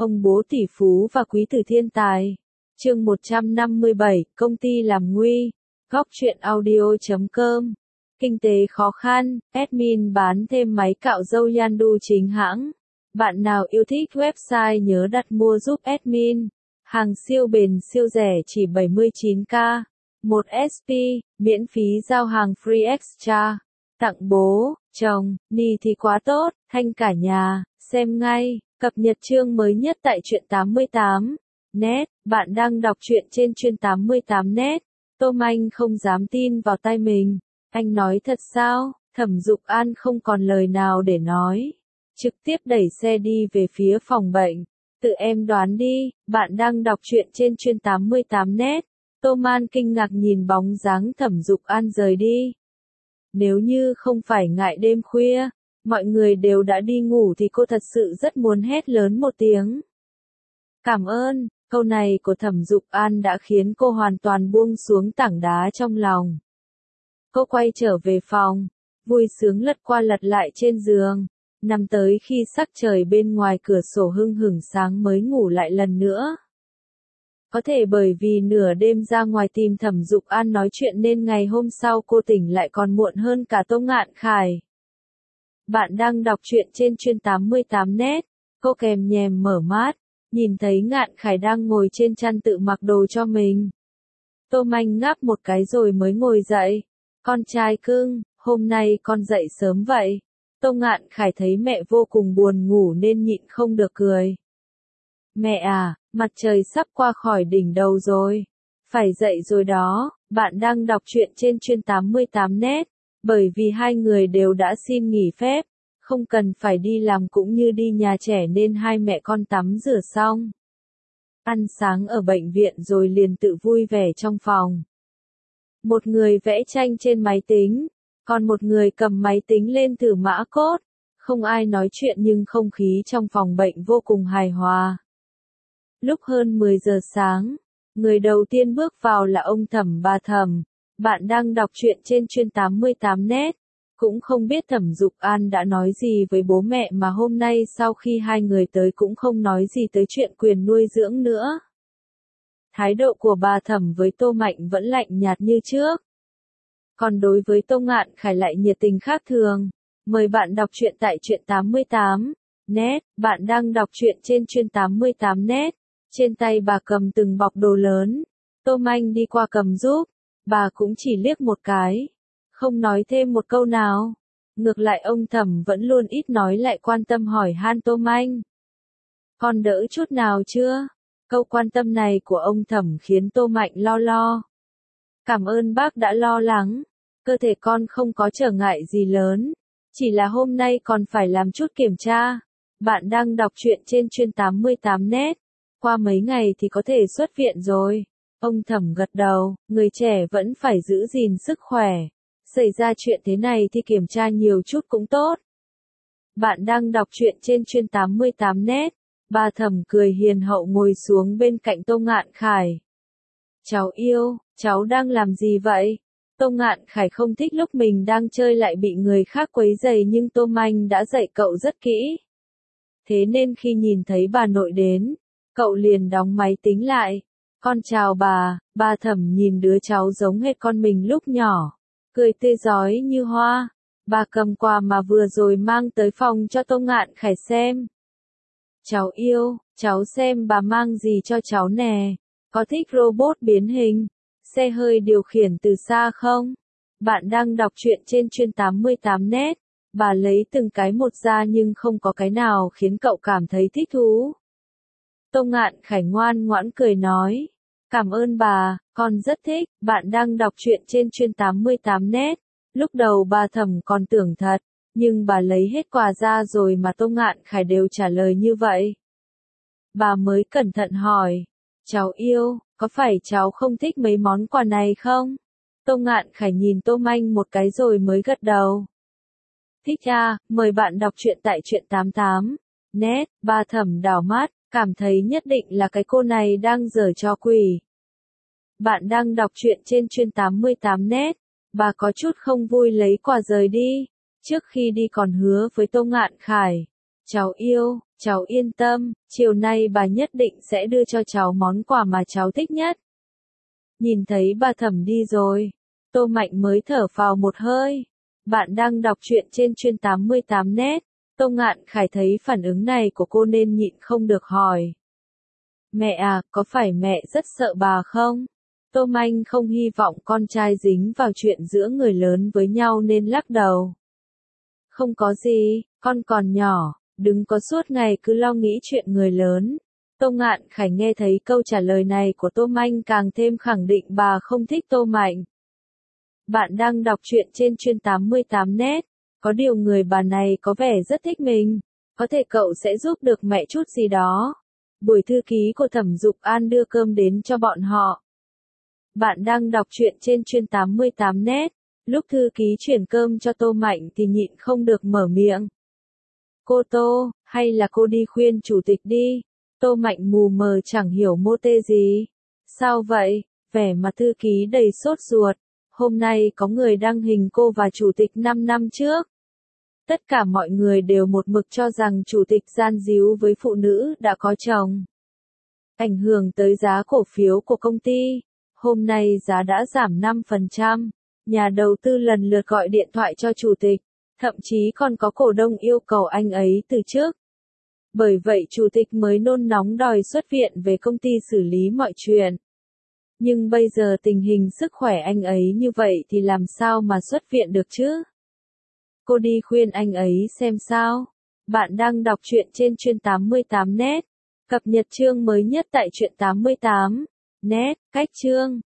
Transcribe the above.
Ông bố tỷ phú và quý tử thiên tài. Chương 157, công ty làm nguy. Góc truyện audio.com. Kinh tế khó khăn, admin bán thêm máy cạo râu Yandu chính hãng. Bạn nào yêu thích website nhớ đặt mua giúp admin. Hàng siêu bền siêu rẻ chỉ 79k. 1 SP, miễn phí giao hàng free extra. Tặng bố, chồng, ni thì quá tốt, thanh cả nhà, xem ngay. Cập nhật chương mới nhất tại truyện 88. Net, bạn đang đọc truyện trên truyện 88 net. Tô Manh không dám tin vào tai mình. Anh nói thật sao? Thẩm Dục An không còn lời nào để nói. Trực tiếp đẩy xe đi về phía phòng bệnh. Tự em đoán đi, bạn đang đọc truyện trên truyện 88 net. Tô Man kinh ngạc nhìn bóng dáng Thẩm Dục An rời đi. Nếu như không phải ngại đêm khuya, mọi người đều đã đi ngủ thì cô thật sự rất muốn hét lớn một tiếng. Cảm ơn, câu này của Thẩm Dục An đã khiến cô hoàn toàn buông xuống tảng đá trong lòng. Cô quay trở về phòng, vui sướng lật qua lật lại trên giường, nằm tới khi sắc trời bên ngoài cửa sổ hưng hửng sáng mới ngủ lại lần nữa. Có thể bởi vì nửa đêm ra ngoài tìm Thẩm Dục An nói chuyện nên ngày hôm sau cô tỉnh lại còn muộn hơn cả Tô Ngạn Khải. Bạn đang đọc truyện trên truyện 88 net. Cô kèm nhèm mở mắt, nhìn thấy Ngạn Khải đang ngồi trên chăn tự mặc đồ cho mình. Tô Manh ngáp một cái rồi mới ngồi dậy. Con trai cưng, hôm nay con dậy sớm vậy. Tô Ngạn Khải thấy mẹ vô cùng buồn ngủ nên nhịn không được cười. Mẹ à, mặt trời sắp qua khỏi đỉnh đầu rồi. Phải dậy rồi đó, bạn đang đọc truyện trên truyện 88 net. Bởi vì hai người đều đã xin nghỉ phép, không cần phải đi làm cũng như đi nhà trẻ nên hai mẹ con tắm rửa xong. Ăn sáng ở bệnh viện rồi liền tự vui vẻ trong phòng. Một người vẽ tranh trên máy tính, còn một người cầm máy tính lên thử mã code. Không ai nói chuyện nhưng không khí trong phòng bệnh vô cùng hài hòa. Lúc hơn 10 giờ sáng, người đầu tiên bước vào là ông Thẩm bà Thẩm. Bạn đang đọc truyện trên truyện 88 net. Cũng không biết Thẩm Dục An đã nói gì với bố mẹ mà hôm nay sau khi hai người tới cũng không nói gì tới chuyện quyền nuôi dưỡng nữa. Thái độ của bà Thẩm với Tô Mạnh vẫn lạnh nhạt như trước. Còn đối với Tô Ngạn Khải lại nhiệt tình khác thường. Mời bạn đọc truyện tại truyện 88 net. Bạn đang đọc truyện trên truyện 88 net. Trên tay bà cầm từng bọc đồ lớn. Tô Manh đi qua cầm giúp. Bà cũng chỉ liếc một cái. Không nói thêm một câu nào. Ngược lại ông Thẩm vẫn luôn ít nói lại quan tâm hỏi han Tô Manh. Con đỡ chút nào chưa? Câu quan tâm này của ông Thẩm khiến Tô Mạnh lo. Cảm ơn bác đã lo lắng. Cơ thể con không có trở ngại gì lớn. Chỉ là hôm nay còn phải làm chút kiểm tra. Bạn đang đọc truyện trên truyện 88 net. Qua mấy ngày thì có thể xuất viện rồi. Ông Thẩm gật đầu, người trẻ vẫn phải giữ gìn sức khỏe. Xảy ra chuyện thế này thì kiểm tra nhiều chút cũng tốt. Bạn đang đọc truyện trên truyện 88 net. Bà Thẩm cười hiền hậu ngồi xuống bên cạnh Tô Ngạn Khải. Cháu yêu, cháu đang làm gì vậy? Tô Ngạn Khải không thích lúc mình đang chơi lại bị người khác quấy rầy nhưng Tô Manh đã dạy cậu rất kỹ. Thế nên khi nhìn thấy bà nội đến, cậu liền đóng máy tính lại. Con chào bà Thẩm nhìn đứa cháu giống hệt con mình lúc nhỏ. Cười tươi rói như hoa. Bà cầm quà mà vừa rồi mang tới phòng cho Tô Ngạn Khải xem. Cháu yêu, cháu xem bà mang gì cho cháu nè. Có thích robot biến hình, xe hơi điều khiển từ xa không? Bạn đang đọc truyện trên truyện 88 net. Bà lấy từng cái một ra nhưng không có cái nào khiến cậu cảm thấy thích thú. Tô Ngạn Khải ngoan ngoãn cười nói. Cảm ơn bà, con rất thích. Bạn đang đọc truyện trên truyện 88 net. Lúc đầu bà Thẩm còn tưởng thật, nhưng bà lấy hết quà ra rồi mà Tô Ngạn Khải đều trả lời như vậy. Bà mới cẩn thận hỏi. Cháu yêu, có phải cháu không thích mấy món quà này không? Tô Ngạn Khải nhìn Tô Manh một cái rồi mới gật đầu. Thích à, mời bạn đọc truyện tại truyện 88 net. Bà Thẩm đảo mắt, cảm thấy nhất định là cái cô này đang giở trò quỷ. Bạn đang đọc truyện trên truyện 88 net. Bà có chút không vui lấy quà rời đi. Trước khi đi còn hứa với Tô Ngạn Khải. Cháu yêu, Cháu yên tâm, chiều nay bà nhất định sẽ đưa cho cháu món quà mà cháu thích nhất. Nhìn thấy bà Thẩm đi rồi, Tô Mạnh mới thở phào một hơi. Bạn đang đọc truyện trên chuyên 88 net. Tô Ngạn Khải thấy phản ứng này của cô nên nhịn không được hỏi. Mẹ à, có phải mẹ rất sợ bà không? Tô Manh không hy vọng con trai dính vào chuyện giữa người lớn với nhau nên lắc đầu. Không có gì, con còn nhỏ, đừng có suốt ngày cứ lo nghĩ chuyện người lớn. Tô Ngạn Khải nghe thấy câu trả lời này của Tô Manh càng thêm khẳng định bà không thích Tô Mạnh. Bạn đang đọc truyện trên chuyên 88 net. Có điều người bà này có vẻ rất thích mình. Có thể cậu sẽ giúp được mẹ chút gì đó. Buổi thư ký của Thẩm Dục An đưa cơm đến cho bọn họ. Bạn đang đọc truyện trên chuyên 88 net. Lúc thư ký chuyển cơm cho Tô Mạnh thì nhịn không được mở miệng. Cô Tô, hay là cô đi khuyên chủ tịch đi. Tô Mạnh mù mờ chẳng hiểu mô tê gì. Sao vậy? Vẻ mặt thư ký đầy sốt ruột. Hôm nay có người đăng hình cô và chủ tịch 5 năm trước. Tất cả mọi người đều một mực cho rằng chủ tịch gian díu với phụ nữ đã có chồng. Ảnh hưởng tới giá cổ phiếu của công ty. Hôm nay giá đã giảm 5%. Nhà đầu tư lần lượt gọi điện thoại cho chủ tịch. Thậm chí còn có cổ đông yêu cầu anh ấy từ chức. Bởi vậy chủ tịch mới nôn nóng đòi xuất viện về công ty xử lý mọi chuyện. Nhưng bây giờ tình hình sức khỏe anh ấy như vậy thì làm sao mà xuất viện được chứ? Cô đi khuyên anh ấy xem sao. Bạn đang đọc truyện trên chuyên 88 net. Cập nhật chương mới nhất tại truyện 88 net, cách chương.